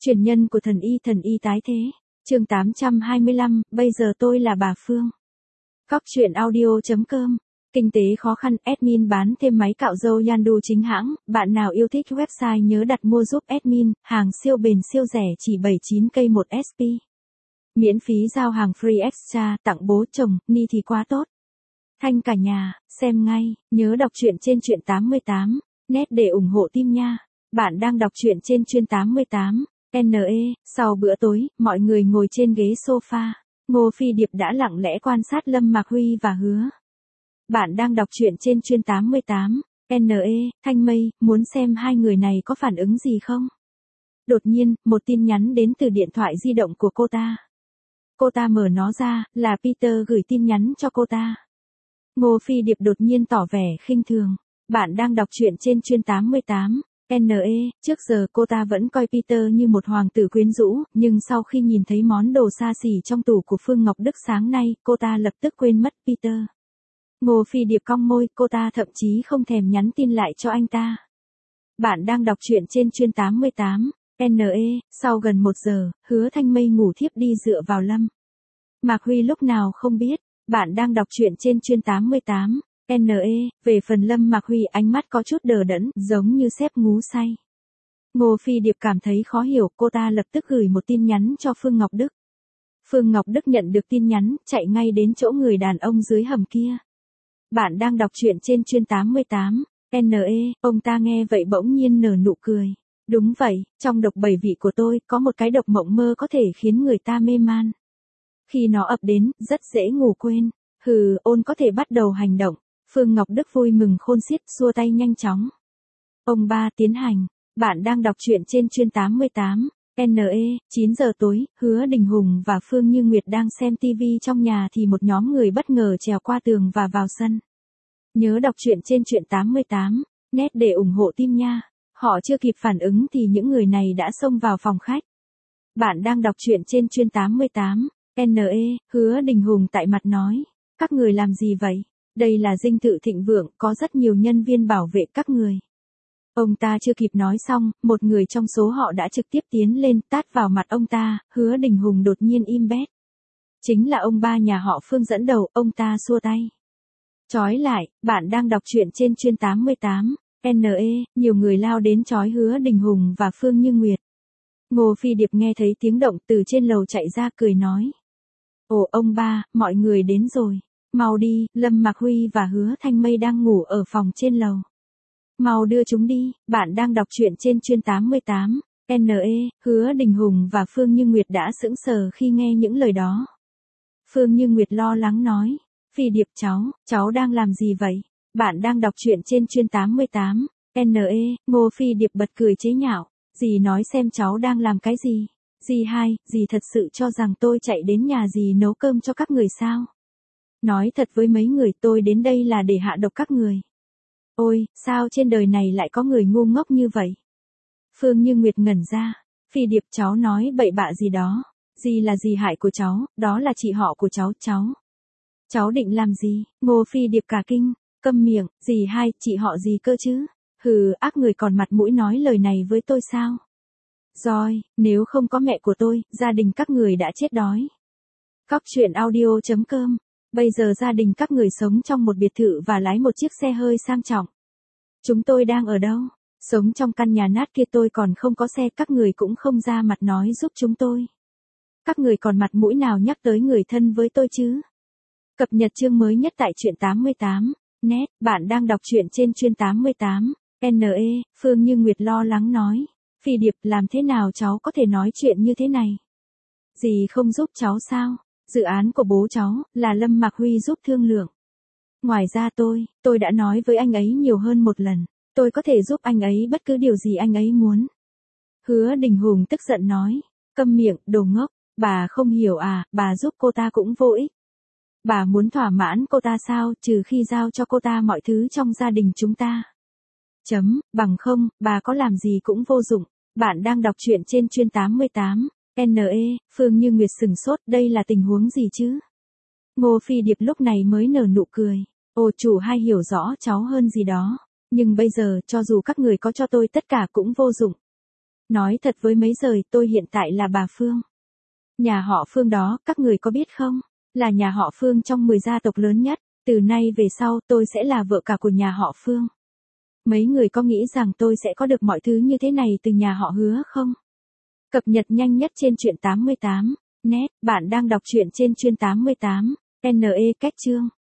Truyền nhân của thần y tái thế. Chương 825, bây giờ tôi là bà Phương. Cóc truyện audio.com. Kinh tế khó khăn, admin bán thêm máy cạo râu Yandu chính hãng, bạn nào yêu thích website nhớ đặt mua giúp admin, hàng siêu bền siêu rẻ chỉ 79k một SP. Miễn phí giao hàng free extra, tặng bố chồng, ni thì quá tốt. Thanh cả nhà, xem ngay, nhớ đọc truyện trên truyện 88, net để ủng hộ team nha. Bạn đang đọc truyện trên truyện 88. Sau bữa tối, mọi người ngồi trên ghế sofa. Ngô Phi Điệp đã lặng lẽ quan sát Lâm Mạc Huy và Hứa. Bạn đang đọc truyện trên truyện 88. Thanh Mây, muốn xem hai người này có phản ứng gì không? Đột nhiên, một tin nhắn đến từ điện thoại di động của cô ta. Cô ta mở nó ra, là Peter gửi tin nhắn cho cô ta. Ngô Phi Điệp đột nhiên tỏ vẻ khinh thường. Bạn đang đọc truyện trên truyện 88. Trước giờ cô ta vẫn coi Peter như một hoàng tử quyến rũ, nhưng sau khi nhìn thấy món đồ xa xỉ trong tủ của Phương Ngọc Đức sáng nay, cô ta lập tức quên mất Peter. Ngô Phi Điệp cong môi, cô ta thậm chí không thèm nhắn tin lại cho anh ta. Bạn đang đọc truyện trên truyện 88. Sau gần 1 giờ, Hứa Thanh Mây ngủ thiếp đi dựa vào Lâm Mạc Huy lúc nào không biết. Bạn đang đọc truyện trên truyện 88. Về phần Lâm Mạc Huy ánh mắt có chút đờ đẫn, giống như sếp ngú say. Ngô Phi Điệp cảm thấy khó hiểu, cô ta lập tức gửi một tin nhắn cho Phương Ngọc Đức. Phương Ngọc Đức nhận được tin nhắn, chạy ngay đến chỗ người đàn ông dưới hầm kia. Bạn đang đọc truyện trên truyện 88. Ông ta nghe vậy bỗng nhiên nở nụ cười. Đúng vậy, trong độc 7 vị của tôi, có một cái độc mộng mơ có thể khiến người ta mê man. Khi nó ập đến, rất dễ ngủ quên. Ôn có thể bắt đầu hành động. Phương Ngọc Đức vui mừng khôn xiết, xua tay nhanh chóng. Ông ba tiến hành. Bạn đang đọc truyện trên truyện 88. 9 giờ tối, Hứa Đình Hùng và Phương Như Nguyệt đang xem TV trong nhà thì một nhóm người bất ngờ trèo qua tường và vào sân. Nhớ đọc truyện trên truyện 88, net để ủng hộ team nha. Họ chưa kịp phản ứng thì những người này đã xông vào phòng khách. Bạn đang đọc truyện trên truyện 88. Hứa Đình Hùng tại mặt nói. Các người làm gì vậy? Đây là dinh thự thịnh vượng, có rất nhiều nhân viên bảo vệ các người. Ông ta chưa kịp nói xong, một người trong số họ đã trực tiếp tiến lên tát vào mặt ông ta, Hứa Đình Hùng đột nhiên im bét. Chính là ông ba nhà họ Phương dẫn đầu, ông ta xua tay. Chói lại, bạn đang đọc truyện trên truyện 88. Nhiều người lao đến chói Hứa Đình Hùng và Phương Như Nguyệt. Ngô Phi Điệp nghe thấy tiếng động từ trên lầu chạy ra cười nói. Ồ ông ba, mọi người đến rồi. Mau đi, Lâm Mạc Huy và Hứa Thanh Mây đang ngủ ở phòng trên lầu. Mau đưa chúng đi, bạn đang đọc truyện trên truyện 88. Hứa Đình Hùng và Phương Như Nguyệt đã sững sờ khi nghe những lời đó. Phương Như Nguyệt lo lắng nói. Phi Điệp cháu đang làm gì vậy? Bạn đang đọc truyện trên truyện 88. Ngô Phi Điệp bật cười chế nhạo. Dì nói xem cháu đang làm cái gì? Dì thật sự cho rằng tôi chạy đến nhà dì nấu cơm cho các người sao? Nói thật với mấy người, tôi đến đây là để hạ độc các người. Ôi, sao trên đời này lại có người ngu ngốc như vậy? Phương Như Nguyệt ngẩn ra. Phi Điệp cháu nói bậy bạ gì đó. Dì là dì hại của cháu, đó là chị họ của cháu. Cháu định làm gì? Ngô Phi Điệp cả kinh. Câm miệng, dì hai, chị họ gì cơ chứ? Ác người còn mặt mũi nói lời này với tôi sao? Rồi, nếu không có mẹ của tôi, gia đình các người đã chết đói. Cóc truyện audio.com. Bây giờ gia đình các người sống trong một biệt thự và lái một chiếc xe hơi sang trọng. Chúng tôi đang ở đâu? Sống trong căn nhà nát kia, tôi còn không có xe, các người cũng không ra mặt nói giúp chúng tôi. Các người còn mặt mũi nào nhắc tới người thân với tôi chứ? Cập nhật chương mới nhất tại truyện 88. Net, bạn đang đọc truyện trên truyện 88. Phương Như Nguyệt lo lắng nói. Phi Điệp, làm thế nào cháu có thể nói chuyện như thế này? Dì không giúp cháu sao? Dự án của bố cháu, là Lâm Mạc Huy giúp thương lượng. Ngoài ra tôi đã nói với anh ấy nhiều hơn một lần. Tôi có thể giúp anh ấy bất cứ điều gì anh ấy muốn. Hứa Đình Hùng tức giận nói. Câm miệng, đồ ngốc, bà không hiểu à, bà giúp cô ta cũng vô ích. Bà muốn thỏa mãn cô ta sao, trừ khi giao cho cô ta mọi thứ trong gia đình chúng ta. Bằng không, bà có làm gì cũng vô dụng. Bạn đang đọc truyện trên truyện 88. Phương Như Nguyệt sừng sốt, đây là tình huống gì chứ? Ngô Phi Điệp lúc này mới nở nụ cười. Ồ, chủ hai hiểu rõ cháu hơn gì đó. Nhưng bây giờ, cho dù các người có cho tôi tất cả cũng vô dụng. Nói thật với mấy rời, tôi hiện tại là bà Phương. Nhà họ Phương đó, các người có biết không? Là nhà họ Phương trong 10 gia tộc lớn nhất. Từ nay về sau tôi sẽ là vợ cả của nhà họ Phương. Mấy người có nghĩ rằng tôi sẽ có được mọi thứ như thế này từ nhà họ Hứa không? Cập nhật nhanh nhất trên truyện 88. Net, bạn đang đọc truyện trên Chuyên 88. NE cách chương.